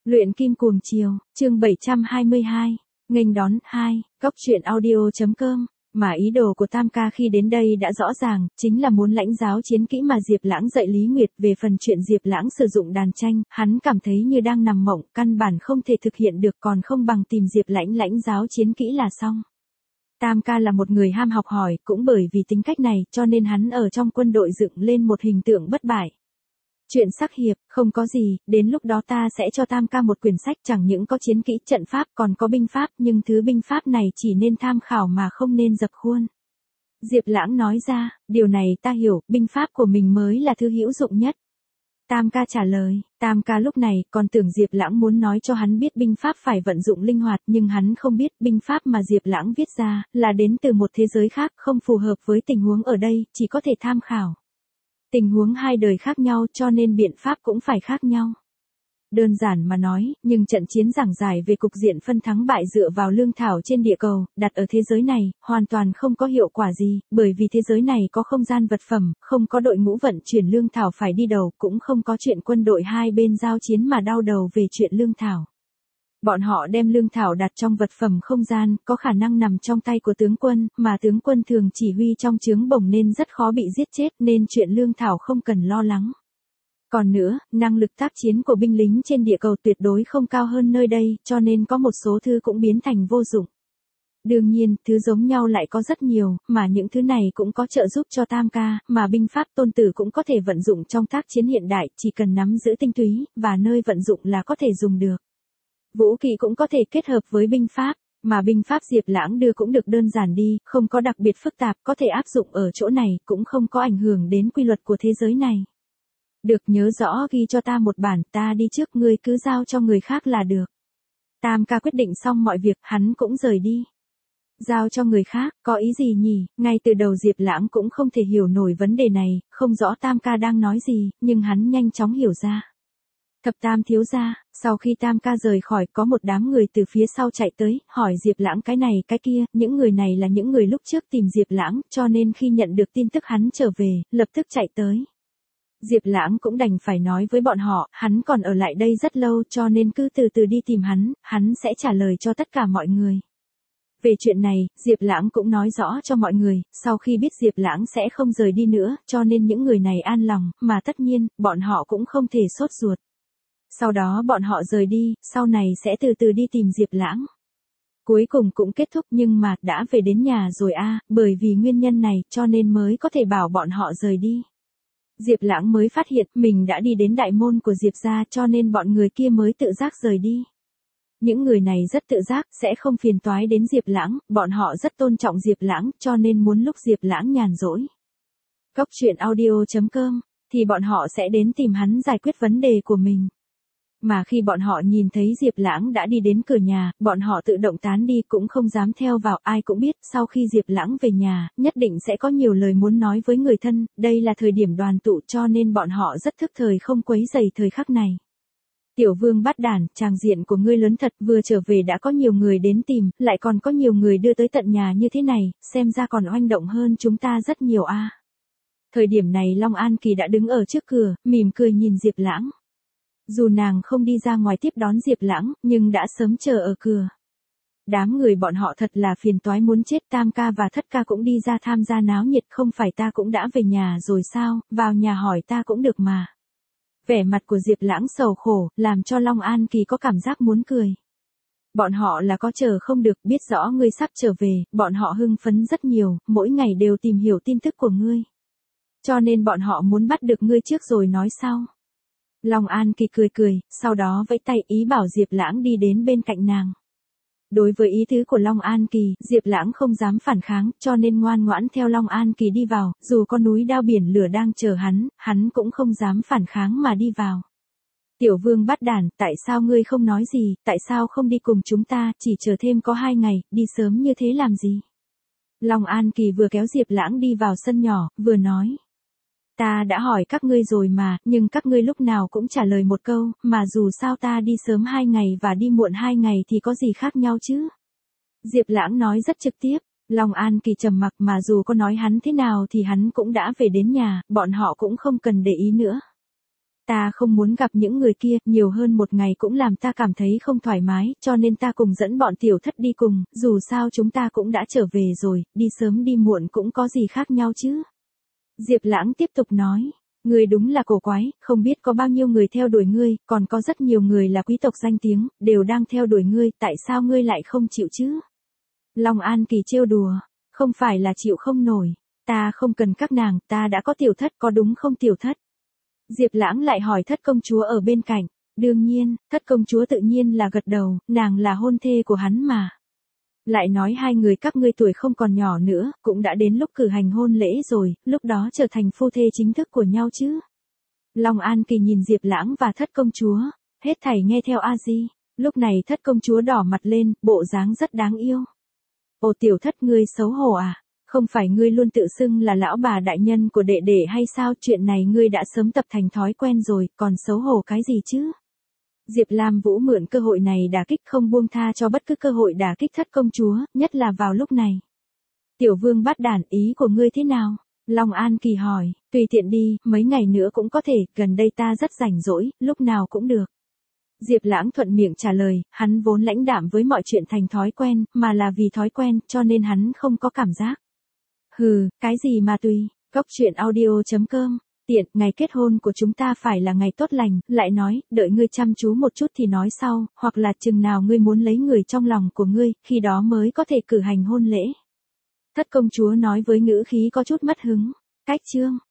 Luyện kim cuồng chiều, chương 722, nghênh đón 2, góc truyện audio.com. Mà ý đồ của Tam ca khi đến đây đã rõ ràng, chính là muốn lãnh giáo chiến kỹ mà Diệp Lãng dạy Lý Nguyệt. Về phần chuyện Diệp Lãng sử dụng đàn tranh, hắn cảm thấy như đang nằm mộng, căn bản không thể thực hiện được, còn không bằng tìm Diệp Lãnh lãnh giáo chiến kỹ là xong. Tam ca là một người ham học hỏi, cũng bởi vì tính cách này, cho nên hắn ở trong quân đội dựng lên một hình tượng bất bại. Chuyện sắc hiệp, không có gì, đến lúc đó ta sẽ cho Tam ca một quyển sách, chẳng những có chiến kỹ trận pháp còn có binh pháp, nhưng thứ binh pháp này chỉ nên tham khảo mà không nên dập khuôn. Diệp Lãng nói ra, điều này ta hiểu, binh pháp của mình mới là thứ hữu dụng nhất. Tam ca trả lời, Tam ca lúc này còn tưởng Diệp Lãng muốn nói cho hắn biết binh pháp phải vận dụng linh hoạt, nhưng hắn không biết binh pháp mà Diệp Lãng viết ra là đến từ một thế giới khác, không phù hợp với tình huống ở đây, chỉ có thể tham khảo. Tình huống hai đời khác nhau cho nên biện pháp cũng phải khác nhau. Đơn giản mà nói, nhưng trận chiến giảng giải về cục diện phân thắng bại dựa vào lương thảo trên địa cầu, đặt ở thế giới này, hoàn toàn không có hiệu quả gì, bởi vì thế giới này có không gian vật phẩm, không có đội ngũ vận chuyển lương thảo phải đi đầu, cũng không có chuyện quân đội hai bên giao chiến mà đau đầu về chuyện lương thảo. Bọn họ đem lương thảo đặt trong vật phẩm không gian, có khả năng nằm trong tay của tướng quân, mà tướng quân thường chỉ huy trong trướng bổng nên rất khó bị giết chết, nên chuyện lương thảo không cần lo lắng. Còn nữa, năng lực tác chiến của binh lính trên địa cầu tuyệt đối không cao hơn nơi đây, cho nên có một số thứ cũng biến thành vô dụng. Đương nhiên, thứ giống nhau lại có rất nhiều, mà những thứ này cũng có trợ giúp cho Tam ca, mà binh pháp Tôn Tử cũng có thể vận dụng trong tác chiến hiện đại, chỉ cần nắm giữ tinh túy, và nơi vận dụng là có thể dùng được. Vũ kỹ cũng có thể kết hợp với binh pháp, mà binh pháp Diệp Lãng đưa cũng được đơn giản đi, không có đặc biệt phức tạp, có thể áp dụng ở chỗ này, cũng không có ảnh hưởng đến quy luật của thế giới này. Được, nhớ rõ ghi cho ta một bản, ta đi trước, ngươi cứ giao cho người khác là được. Tam ca quyết định xong mọi việc, hắn cũng rời đi. Giao cho người khác, có ý gì nhỉ? Ngay từ đầu Diệp Lãng cũng không thể hiểu nổi vấn đề này, không rõ Tam ca đang nói gì, nhưng hắn nhanh chóng hiểu ra. Thập Tam thiếu gia, sau khi Tam ca rời khỏi, có một đám người từ phía sau chạy tới, hỏi Diệp Lãng cái này cái kia, những người này là những người lúc trước tìm Diệp Lãng, cho nên khi nhận được tin tức hắn trở về, lập tức chạy tới. Diệp Lãng cũng đành phải nói với bọn họ, hắn còn ở lại đây rất lâu cho nên cứ từ từ đi tìm hắn sẽ trả lời cho tất cả mọi người. Về chuyện này, Diệp Lãng cũng nói rõ cho mọi người, sau khi biết Diệp Lãng sẽ không rời đi nữa, cho nên những người này an lòng, mà tất nhiên, bọn họ cũng không thể sốt ruột. Sau đó bọn họ rời đi, sau này sẽ từ từ đi tìm Diệp Lãng. Cuối cùng cũng kết thúc, nhưng mà đã về đến nhà rồi bởi vì nguyên nhân này cho nên mới có thể bảo bọn họ rời đi. Diệp Lãng mới phát hiện mình đã đi đến đại môn của Diệp gia, cho nên bọn người kia mới tự giác rời đi. Những người này rất tự giác, sẽ không phiền toái đến Diệp Lãng, bọn họ rất tôn trọng Diệp Lãng, cho nên muốn lúc Diệp Lãng nhàn rỗi. Góc truyện audio.com, thì bọn họ sẽ đến tìm hắn giải quyết vấn đề của mình. Mà khi bọn họ nhìn thấy Diệp Lãng đã đi đến cửa nhà, bọn họ tự động tán đi, cũng không dám theo vào. Ai cũng biết, sau khi Diệp Lãng về nhà, nhất định sẽ có nhiều lời muốn nói với người thân, đây là thời điểm đoàn tụ cho nên bọn họ rất thức thời không quấy rầy thời khắc này. Tiểu Vương Bát Đản, tràng diện của ngươi lớn thật, vừa trở về đã có nhiều người đến tìm, lại còn có nhiều người đưa tới tận nhà như thế này, xem ra còn oanh động hơn chúng ta rất nhiều Thời điểm này Long An Kỳ đã đứng ở trước cửa, mỉm cười nhìn Diệp Lãng. Dù nàng không đi ra ngoài tiếp đón Diệp Lãng, nhưng đã sớm chờ ở cửa. Đám người bọn họ thật là phiền toái muốn chết, Tam ca và Thất ca cũng đi ra tham gia náo nhiệt, không phải ta cũng đã về nhà rồi sao, vào nhà hỏi ta cũng được mà. Vẻ mặt của Diệp Lãng sầu khổ, làm cho Long An Kỳ có cảm giác muốn cười. Bọn họ là có chờ không được, biết rõ ngươi sắp trở về, bọn họ hưng phấn rất nhiều, mỗi ngày đều tìm hiểu tin tức của ngươi. Cho nên bọn họ muốn bắt được ngươi trước rồi nói sau. Long An Kỳ cười cười, sau đó vẫy tay ý bảo Diệp Lãng đi đến bên cạnh nàng. Đối với ý tứ của Long An Kỳ, Diệp Lãng không dám phản kháng, cho nên ngoan ngoãn theo Long An Kỳ đi vào, dù có núi đao biển lửa đang chờ hắn cũng không dám phản kháng mà đi vào. Tiểu Vương Bát Đản, tại sao ngươi không nói gì, tại sao không đi cùng chúng ta, chỉ chờ thêm có 2 ngày, đi sớm như thế làm gì? Long An Kỳ vừa kéo Diệp Lãng đi vào sân nhỏ, vừa nói. Ta đã hỏi các ngươi rồi mà, nhưng các ngươi lúc nào cũng trả lời một câu, mà dù sao ta đi sớm 2 ngày và đi muộn 2 ngày thì có gì khác nhau chứ? Diệp Lãng nói rất trực tiếp, Long An Kỳ trầm mặc, mà dù có nói hắn thế nào thì hắn cũng đã về đến nhà, bọn họ cũng không cần để ý nữa. Ta không muốn gặp những người kia, nhiều hơn một ngày cũng làm ta cảm thấy không thoải mái, cho nên ta cùng dẫn bọn tiểu thất đi cùng, dù sao chúng ta cũng đã trở về rồi, đi sớm đi muộn cũng có gì khác nhau chứ. Diệp Lãng tiếp tục nói, ngươi đúng là cổ quái, không biết có bao nhiêu người theo đuổi ngươi, còn có rất nhiều người là quý tộc danh tiếng, đều đang theo đuổi ngươi, tại sao ngươi lại không chịu chứ? Long An Kỳ trêu đùa, không phải là chịu không nổi, ta không cần các nàng, ta đã có tiểu thất, có đúng không tiểu thất? Diệp Lãng lại hỏi thất công chúa ở bên cạnh, đương nhiên, thất công chúa tự nhiên là gật đầu, nàng là hôn thê của hắn mà. Lại nói hai người các ngươi tuổi không còn nhỏ nữa, cũng đã đến lúc cử hành hôn lễ rồi, lúc đó trở thành phu thê chính thức của nhau chứ. Long An Kỳ nhìn Diệp Lãng và thất công chúa, hết thảy nghe theo a di. Lúc này thất công chúa đỏ mặt lên, bộ dáng rất đáng yêu. Ồ tiểu thất ngươi xấu hổ à? Không phải ngươi luôn tự xưng là lão bà đại nhân của đệ đệ hay sao? Chuyện này ngươi đã sớm tập thành thói quen rồi, còn xấu hổ cái gì chứ? Diệp Lam Vũ mượn cơ hội này đả kích, không buông tha cho bất cứ cơ hội đả kích thất công chúa, nhất là vào lúc này. Tiểu vương bát đản, ý của ngươi thế nào? Long An Kỳ hỏi, tùy tiện đi, mấy ngày nữa cũng có thể, gần đây ta rất rảnh rỗi, lúc nào cũng được. Diệp Lãng thuận miệng trả lời, hắn vốn lãnh đạm với mọi chuyện thành thói quen, mà là vì thói quen, cho nên hắn không có cảm giác. Hừ, cái gì mà tùy, Góc Truyện Audio.com, tiện, ngày kết hôn của chúng ta phải là ngày tốt lành, lại nói, đợi ngươi chăm chú một chút thì nói sau, hoặc là chừng nào ngươi muốn lấy người trong lòng của ngươi, khi đó mới có thể cử hành hôn lễ. Thất công chúa nói với ngữ khí có chút mất hứng, cách chương.